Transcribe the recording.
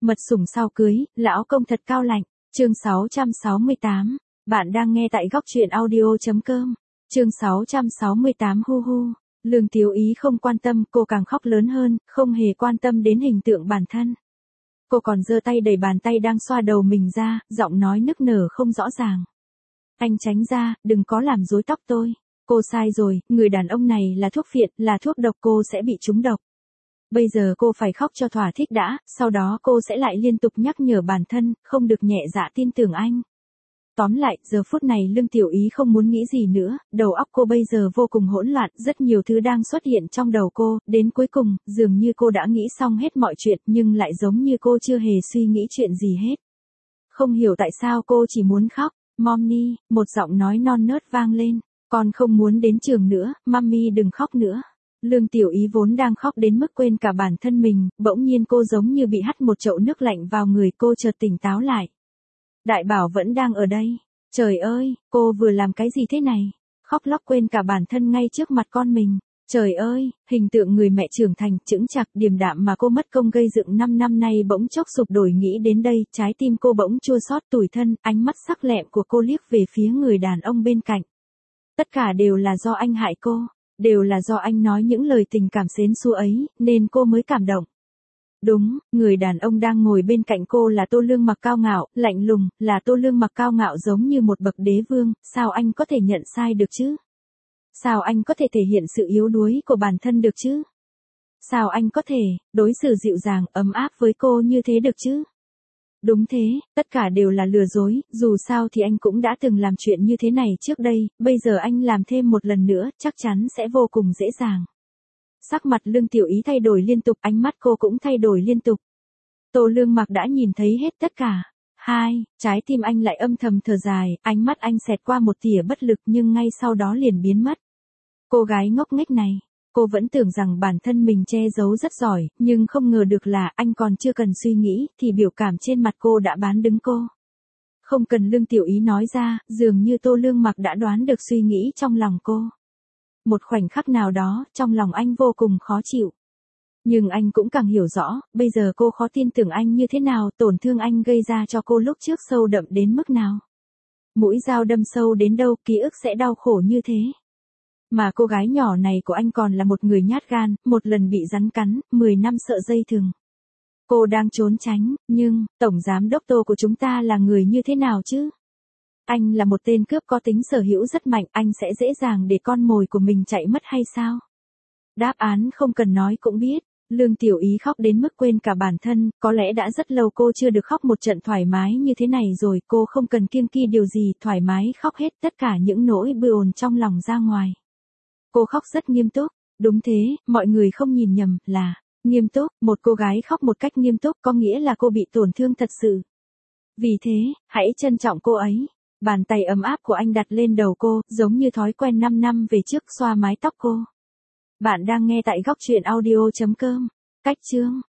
Mật sủng sau cưới, lão công thật cao lạnh. Chương 668. Bạn đang nghe tại góc truyện audio.com. Chương 668 hu hu. Lương Tiểu Ý không quan tâm, cô càng khóc lớn hơn, không hề quan tâm đến hình tượng bản thân. Cô còn giơ tay đẩy bàn tay đang xoa đầu mình ra, giọng nói nức nở không rõ ràng. Anh tránh ra, đừng có làm rối tóc tôi. Cô sai rồi, người đàn ông này là thuốc phiện, là thuốc độc, cô sẽ bị trúng độc. Bây giờ cô phải khóc cho thỏa thích đã, sau đó cô sẽ lại liên tục nhắc nhở bản thân, không được nhẹ dạ tin tưởng anh. Tóm lại, giờ phút này Lương Tiểu Ý không muốn nghĩ gì nữa, đầu óc cô bây giờ vô cùng hỗn loạn, rất nhiều thứ đang xuất hiện trong đầu cô, đến cuối cùng, dường như cô đã nghĩ xong hết mọi chuyện, nhưng lại giống như cô chưa hề suy nghĩ chuyện gì hết. Không hiểu tại sao cô chỉ muốn khóc. Mommy, một giọng nói non nớt vang lên, con không muốn đến trường nữa, Mommy đừng khóc nữa. Lương Tiểu Ý vốn đang khóc đến mức quên cả bản thân mình, bỗng nhiên cô giống như bị hắt một chậu nước lạnh vào người, cô chợt tỉnh táo lại. Đại Bảo vẫn đang ở đây. Trời ơi, cô vừa làm cái gì thế này? Khóc lóc quên cả bản thân ngay trước mặt con mình. Trời ơi, hình tượng người mẹ trưởng thành, chững chạc, điềm đạm mà cô mất công gây dựng 5 năm nay bỗng chốc sụp đổ, nghĩ đến đây, trái tim cô bỗng chua xót tủi thân, ánh mắt sắc lẹm của cô liếc về phía người đàn ông bên cạnh. Tất cả đều là do anh hại cô, đều là do anh nói những lời tình cảm xến xúa ấy, nên cô mới cảm động. Đúng, người đàn ông đang ngồi bên cạnh cô là Tô Lương Mặc cao ngạo, lạnh lùng, là Tô Lương Mặc cao ngạo giống như một bậc đế vương, sao anh có thể nhận sai được chứ? Sao anh có thể thể hiện sự yếu đuối của bản thân được chứ? Sao anh có thể đối xử dịu dàng, ấm áp với cô như thế được chứ? Đúng thế, tất cả đều là lừa dối, dù sao thì anh cũng đã từng làm chuyện như thế này trước đây, bây giờ anh làm thêm một lần nữa, chắc chắn sẽ vô cùng dễ dàng. Sắc mặt Lương Tiểu Ý thay đổi liên tục, ánh mắt cô cũng thay đổi liên tục. Tô Lương Mặc đã nhìn thấy hết tất cả. Trái tim anh lại âm thầm thở dài, ánh mắt anh xẹt qua một tia bất lực nhưng ngay sau đó liền biến mất. Cô gái ngốc nghếch này, cô vẫn tưởng rằng bản thân mình che giấu rất giỏi, nhưng không ngờ được là anh còn chưa cần suy nghĩ thì biểu cảm trên mặt cô đã bán đứng cô. Không cần Lương Tiểu Ý nói ra, dường như Tô Lương Mặc đã đoán được suy nghĩ trong lòng cô. Một khoảnh khắc nào đó, trong lòng anh vô cùng khó chịu. Nhưng anh cũng càng hiểu rõ, bây giờ cô khó tin tưởng anh như thế nào, tổn thương anh gây ra cho cô lúc trước sâu đậm đến mức nào. Mũi dao đâm sâu đến đâu, ký ức sẽ đau khổ như thế. Mà cô gái nhỏ này của anh còn là một người nhát gan, một lần bị rắn cắn, 10 năm sợ dây thừng. Cô đang trốn tránh, nhưng, Tổng Giám Đốc Tô của chúng ta là người như thế nào chứ? Anh là một tên cướp có tính sở hữu rất mạnh, anh sẽ dễ dàng để con mồi của mình chạy mất hay sao? Đáp án không cần nói cũng biết. Lương Tiểu Ý khóc đến mức quên cả bản thân, có lẽ đã rất lâu cô chưa được khóc một trận thoải mái như thế này rồi, cô không cần kiêng kỵ điều gì, thoải mái khóc hết tất cả những nỗi bồn trong lòng ra ngoài. Cô khóc rất nghiêm túc, đúng thế, mọi người không nhìn nhầm, là nghiêm túc, một cô gái khóc một cách nghiêm túc có nghĩa là cô bị tổn thương thật sự. Vì thế, hãy trân trọng cô ấy. Bàn tay ấm áp của anh đặt lên đầu cô, giống như thói quen 5 năm về trước xoa mái tóc cô. Bạn đang nghe tại góc truyện audio.com. Cách chương